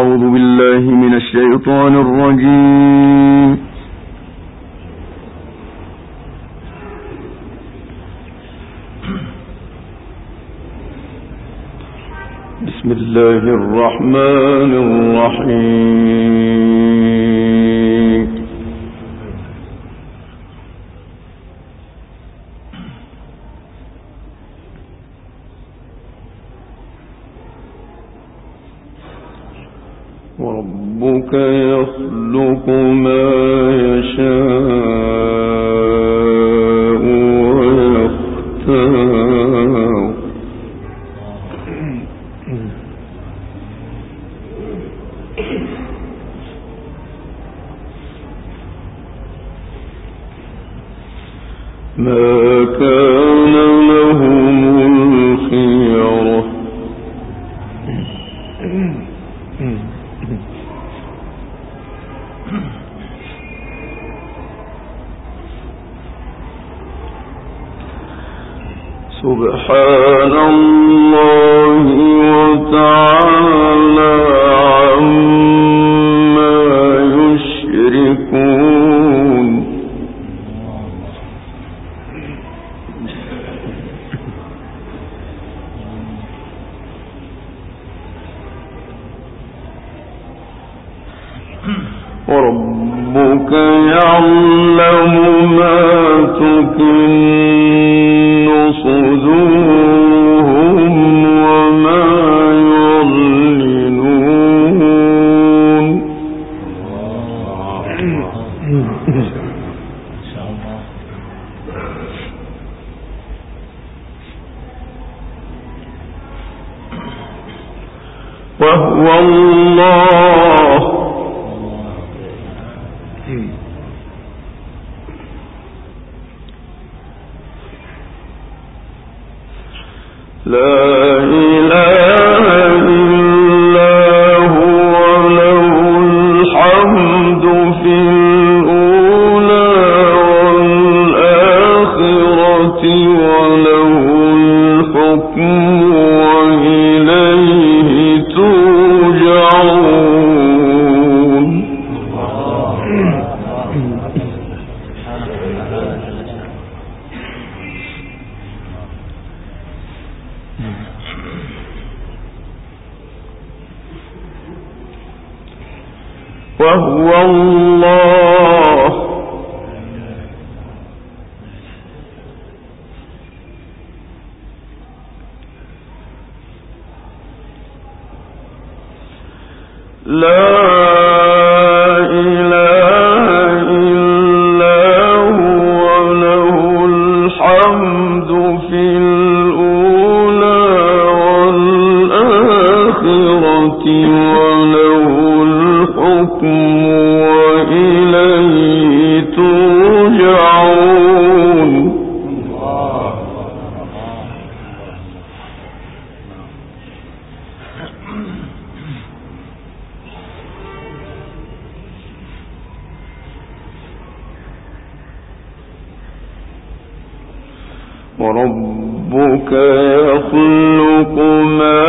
أعوذ بالله من الشيطان الرجيم. بسم الله الرحمن الرحيم. وربك يخلق ما يشاء ويختار ما كان لهم الخيرة سبحان الله وتعالى عما يشركون. وربك يعلم ما تكن صدورهم وما يعلنون. وهو الله لا إله إلا هو له الحمد في الأولى والآخرة وله الحكم وإليه ترجعون. وهو الله لا إله إلا هو له الحمد في الأولى والآخرة وله الحكم وإليه ترجعون. وربك يخلق ما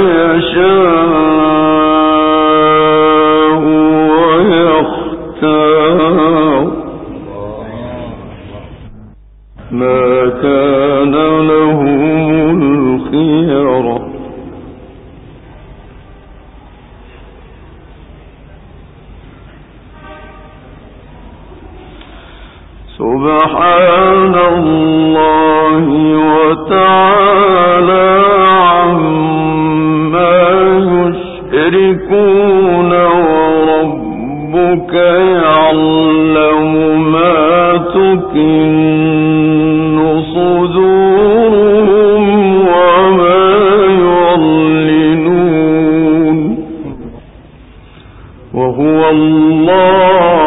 يشاء ويختار ما كان لهم الخيرة سبحان الله وتعالى عما يشركون. وربك يعلم ما تكن صدورهم وما يعلنون. وهو الله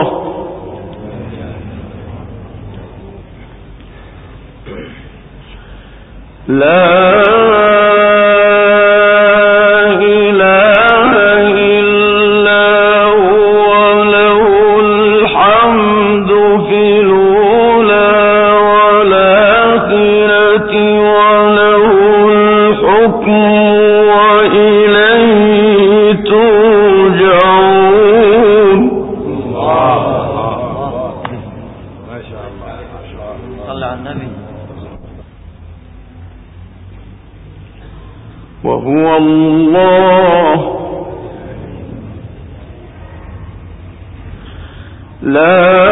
لا إله إلا هو له الحمد في الأولى والآخرة وله الحكم وإليه ترجعون. وهو الله لا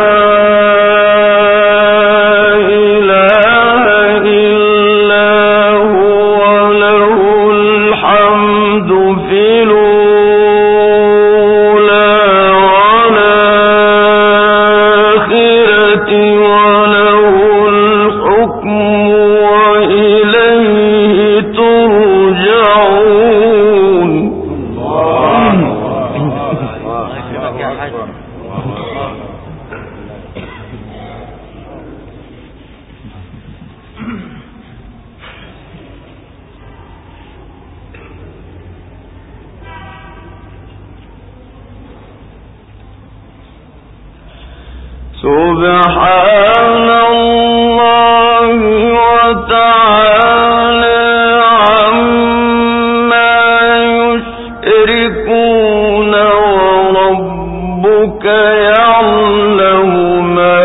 سبحان الله وتعالى عما يشركون وربك يعلم ما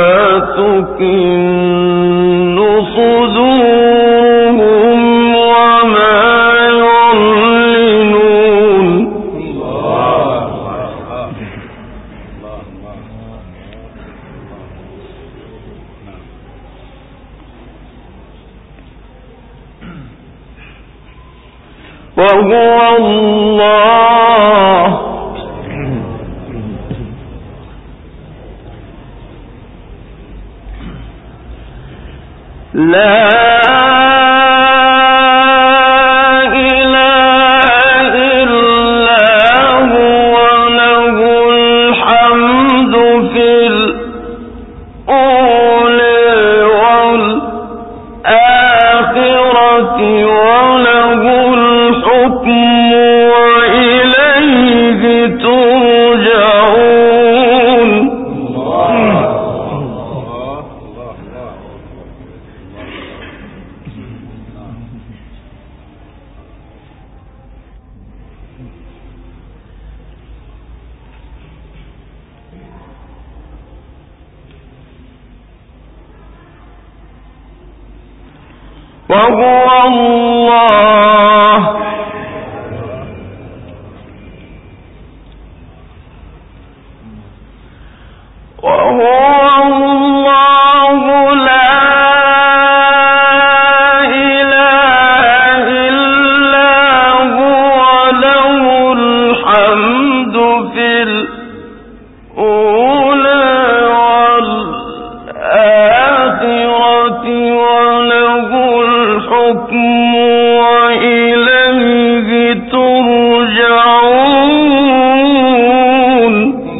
تكن صدورهم وما يعلنون وهو الله لا إله إلا هو له الحمد في الأولى والآخرة وله الحكم وإليه ترجعون وهو الله لا إله إلا هو له الحمد في الأولى والآخرة وله الحكم وإليه ترجعون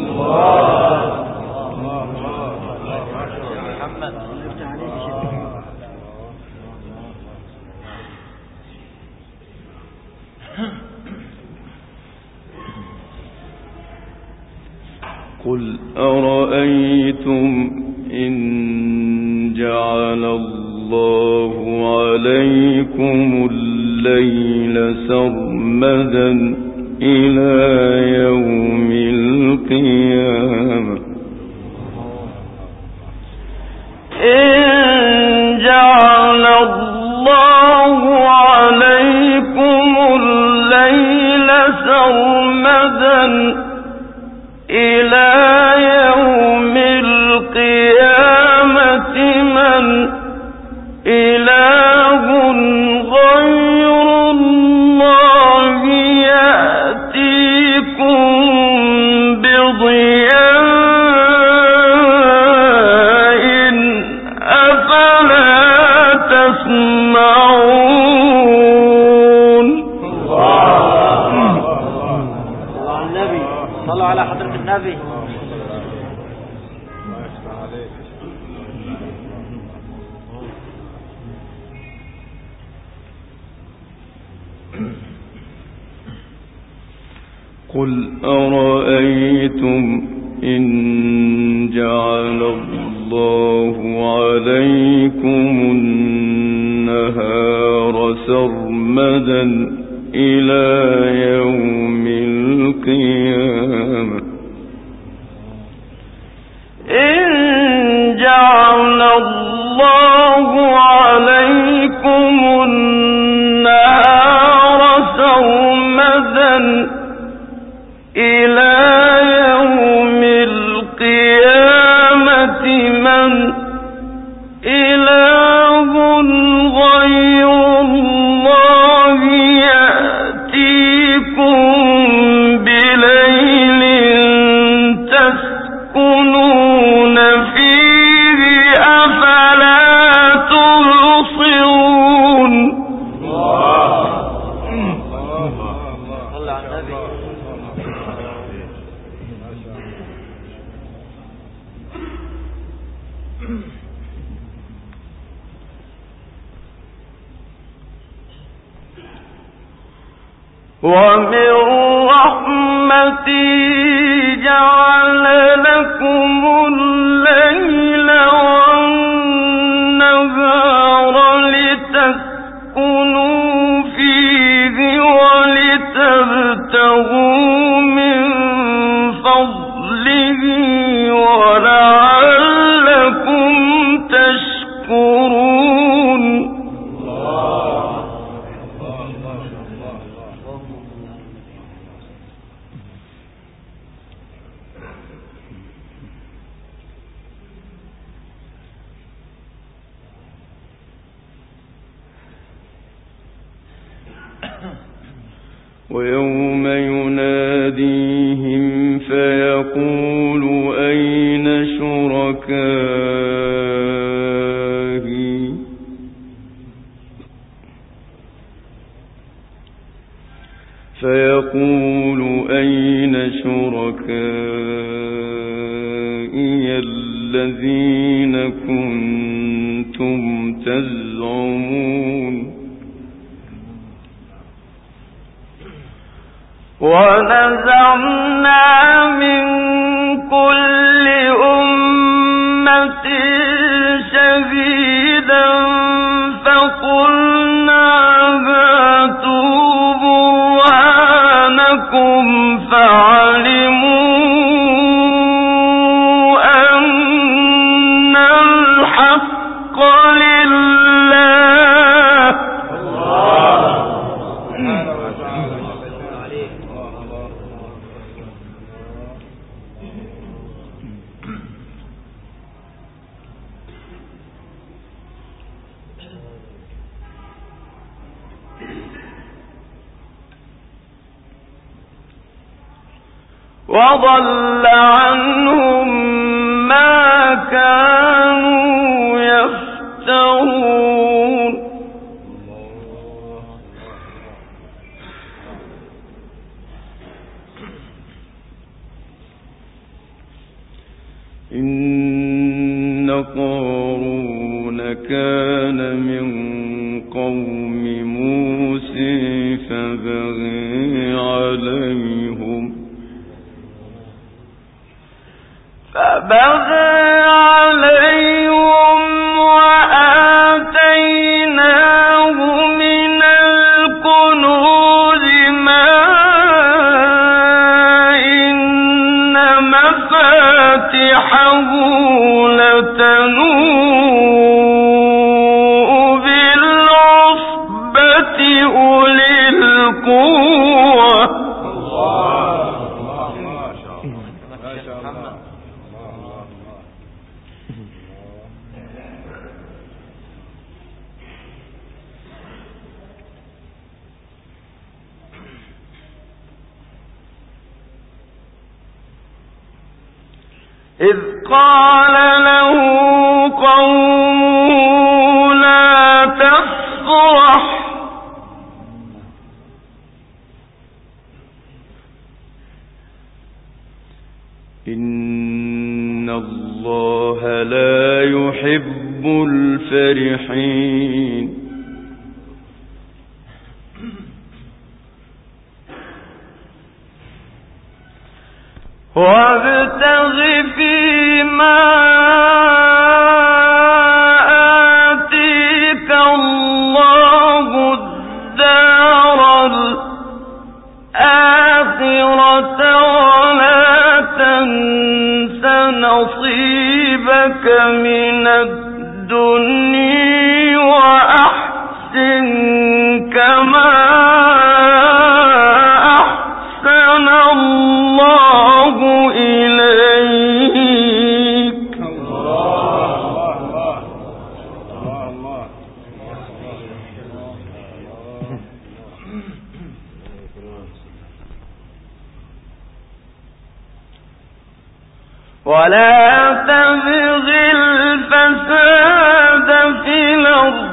قل أرأيتم إن جعل الله عليكم الليل سرمدا إلى يوم القيامة إن جعل الله عليكم الليل سرمدا إلى يوم القيامة من إله غير الله يأتيكم بضياء أفلا تسمعون صلوا على حضرة النبي. قل أرأيتم إن جعل الله عليكم النهار سرمدا إلى يوم القيامة إن جعل الله عليكم النهار إلى يوم القيامة من إله غير الله يأتيكم بليل تسكنون فيه أفلا تبصرون. ومن رحمته جعل لكم الليل والنهار لتسكنوا فيه ولتبتغوا من فضله ولعلكم تشكرون. ويوم يناديهم فيقول أين شركائي الذين كنتم تزعمون. ونزعنا من كل أمة شهيدا فقلنا هاتوا برهانكم فعلموا أن الحق لله. وضل عنهم ما كانوا يفترون. إن قارون كان من قوم موسى فبغي عليهم وآتيناه من الكنوز ما إن مفاتحه لتنوء بالعصبة أولي القوة. إذ قال له قومه لا تفرح إن الله لا يحب الفرحين. وابتغ فيما آتيك الله الدار الآخرة ولا تنس نصيبك من الدنيا وأحسن كما ولا تبغ الفساد في الأرض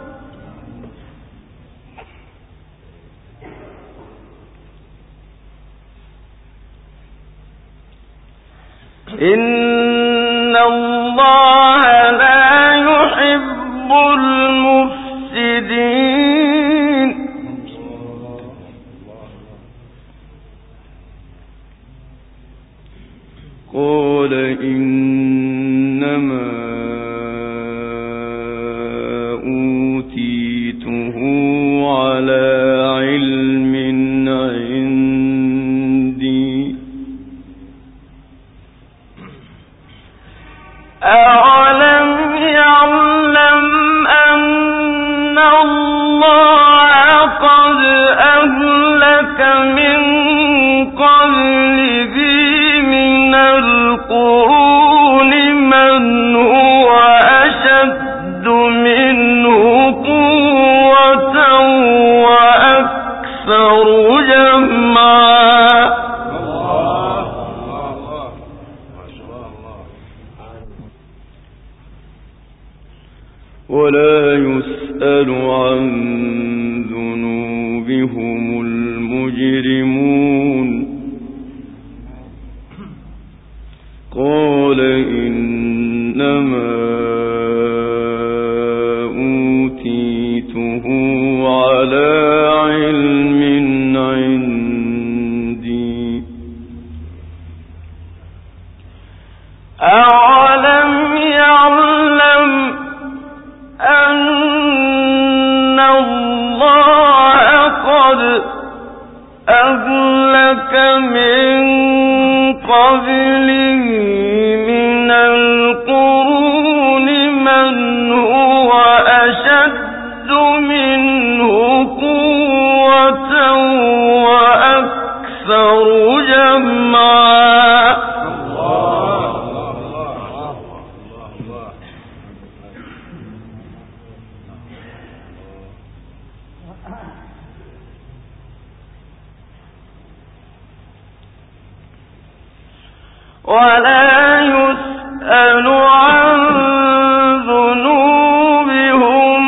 إن الله لا يحب المفسدين قال إنما أوتيته على علم عندي أولم يعلم أن الله قد أهلك من قبله من القرون من هو أشد منه قوة وأكثر جمعا ولا يسأل عن ذنوبهم المجرمون قال إنما أوتيته على علم عندي أولم يعلم أن الله قد أهلك من قبله من القرون من هو أشد منه قوة وأكثر جمعا ولا يسأل عن ذنوبهم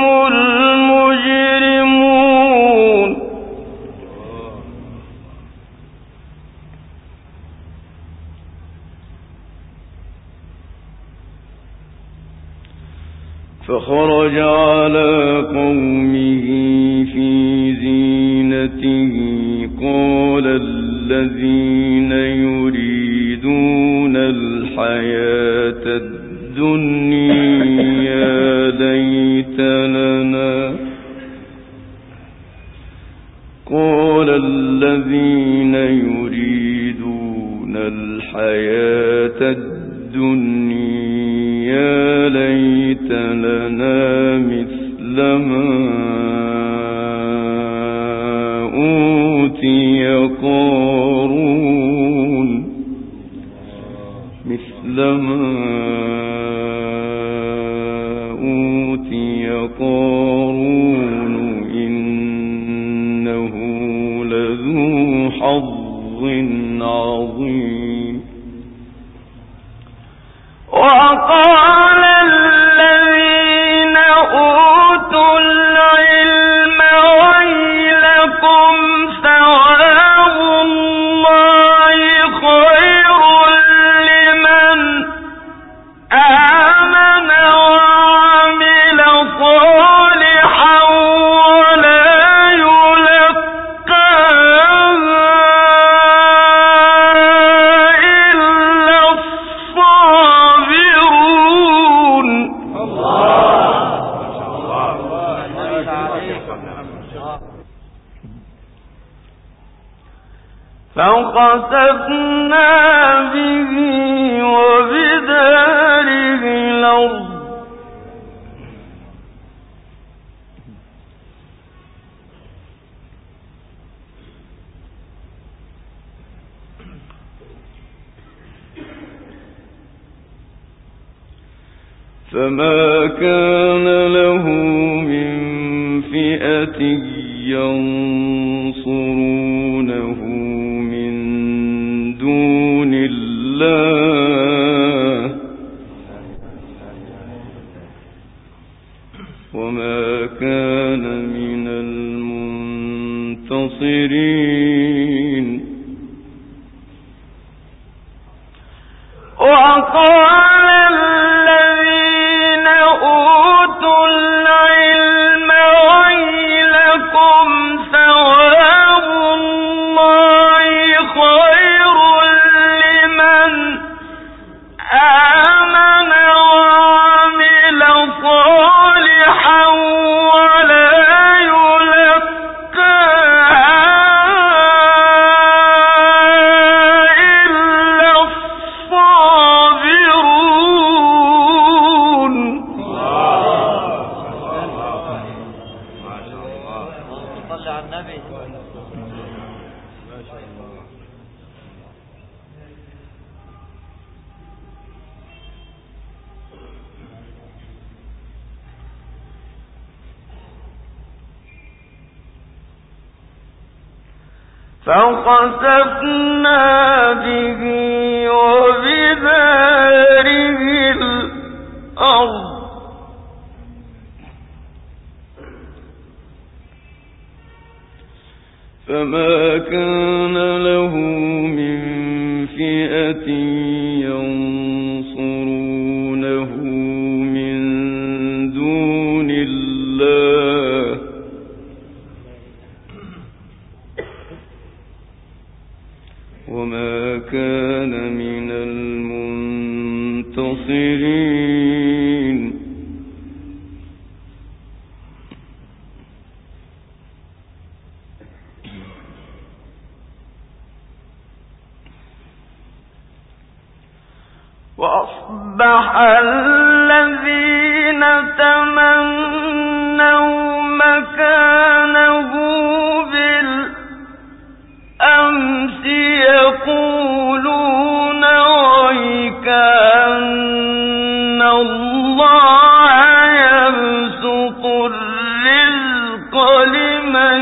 المجرمون فخرج على قومه في زينته قال الذين يريدون الحياة الدنيا ليت لنا قال الذين يريدون الحياة الدنيا ليت لنا مثل ما أوتي قارون مثل ما أوتي قارون إنه لذو حظ عظيم وقال الذين أوتوا العلم ويلكم ثواب الله خير لمن آمن وعمل صالحا ولا يلقاها إلا الصابرون فخسفنا به وبداره الأرض فما كان له من فئة ينصرونه من دون الله وقال الذين أوتوا العلم ويلكم ثواب الله خير لمن آمن وعمل صالحا ولا فخسفنا به وبداره الأرض فما كان له من فئة ينصرونه من دون الله وما كان من المنتصرين وأصبح الذين تمنوا مكانه بالأمس يقولون ويكأن الله يبسط الرزق لمن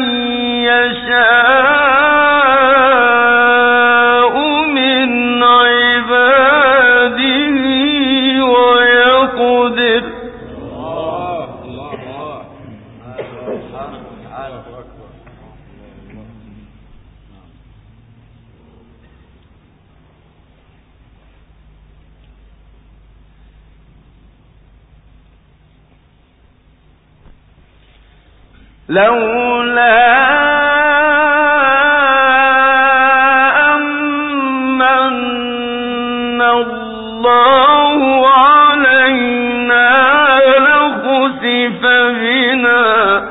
يشاء من عباده ويقدر لولا أمن الله علينا لخسف بنا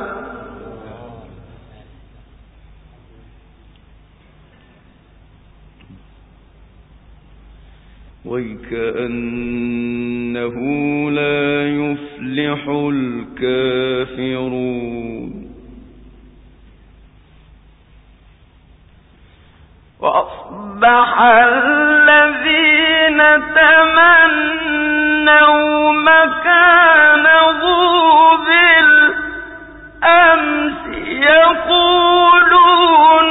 ويكأنه لا يفلح الكافرون وأصبح الذين تمنوا مكانه بالأمس يقولون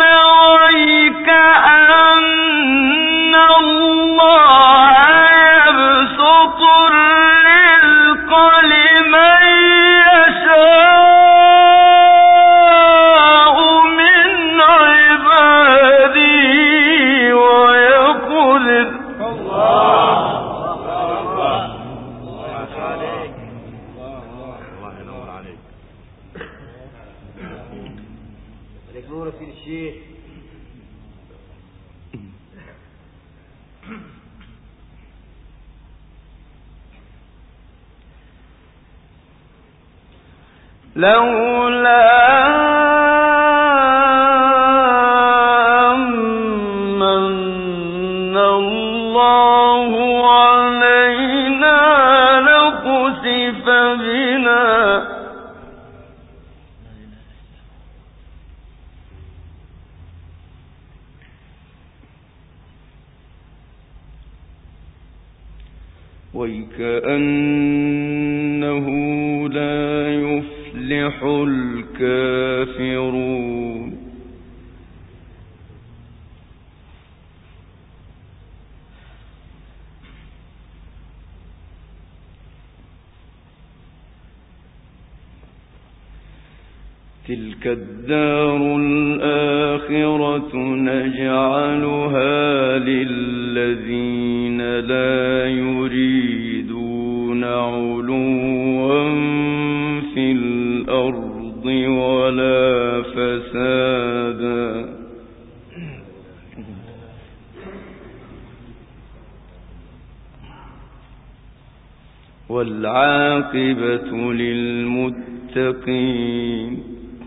ويكأن الله يبسط الرزق لمن يشاء من عباده ويقدر لولا أمن الله علينا لخسف بنا ويكأنه لا يفلح الكافرون تلك الدار الآخرة الآخرة نجعلها للذين لا يريدون علوا في الأرض ولا فسادا والعاقبة للمتقين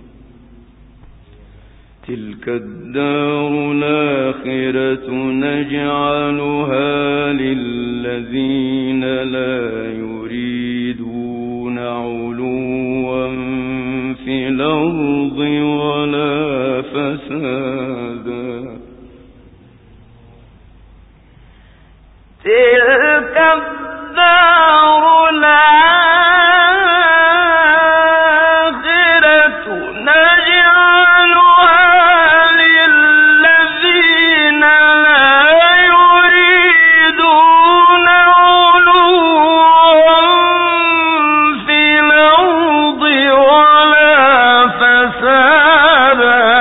تلك الدار الآخرة نجعلها للذين لا يريدون علوا في الأرض ولا فسادا تلك الدار الآخرة نجعلها للذين لا يريدون علوا في الأرض ولا فسادا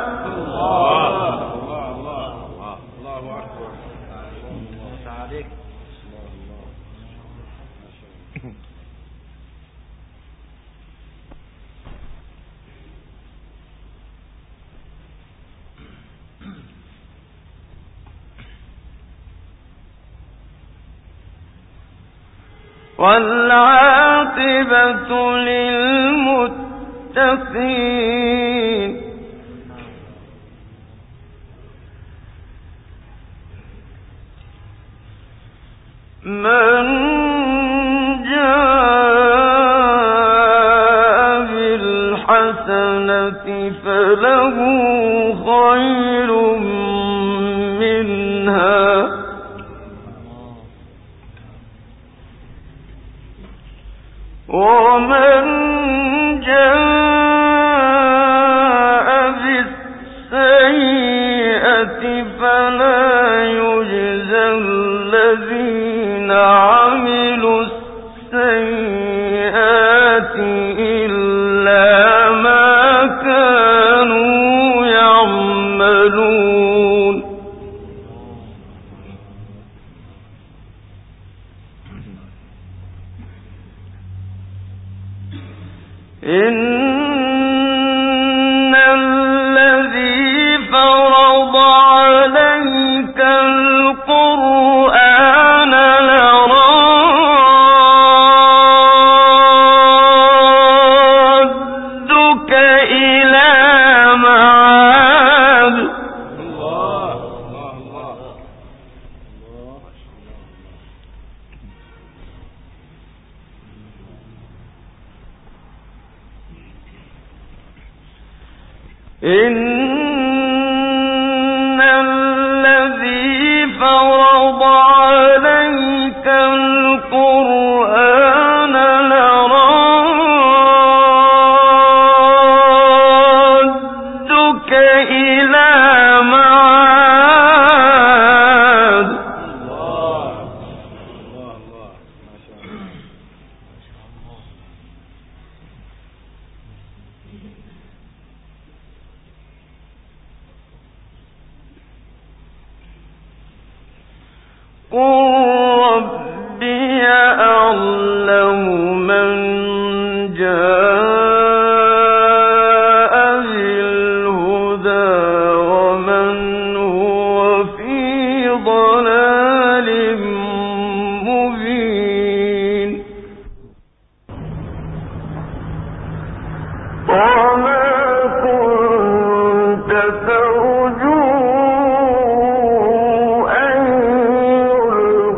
والعاقبة للمتقين من جاء بالحسنة فله خير منها ومن جاء بالسيئة فلا يجزى الذين عملوا السيئات إلا ما كانوا يعملون إن الذي فرض عليك القرآن لرادك إلى معاد إن الذي فرض عليك القرآن لرادك إلى معاد قل ربي أعلم من جاء بالهدى ومن هو في ضلال مبين وما كنت ترجو أن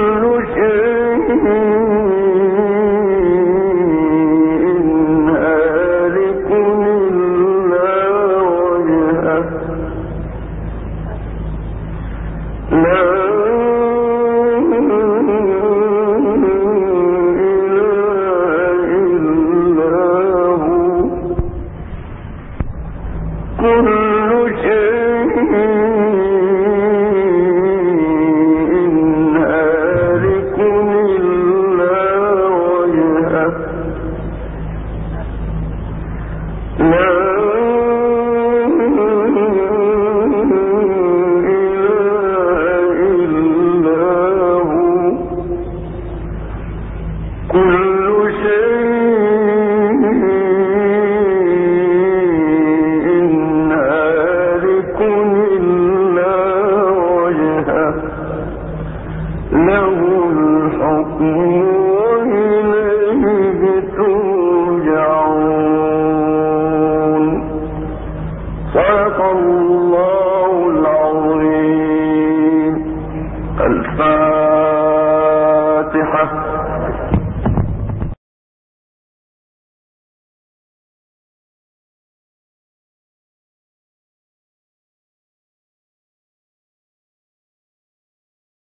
له الحكم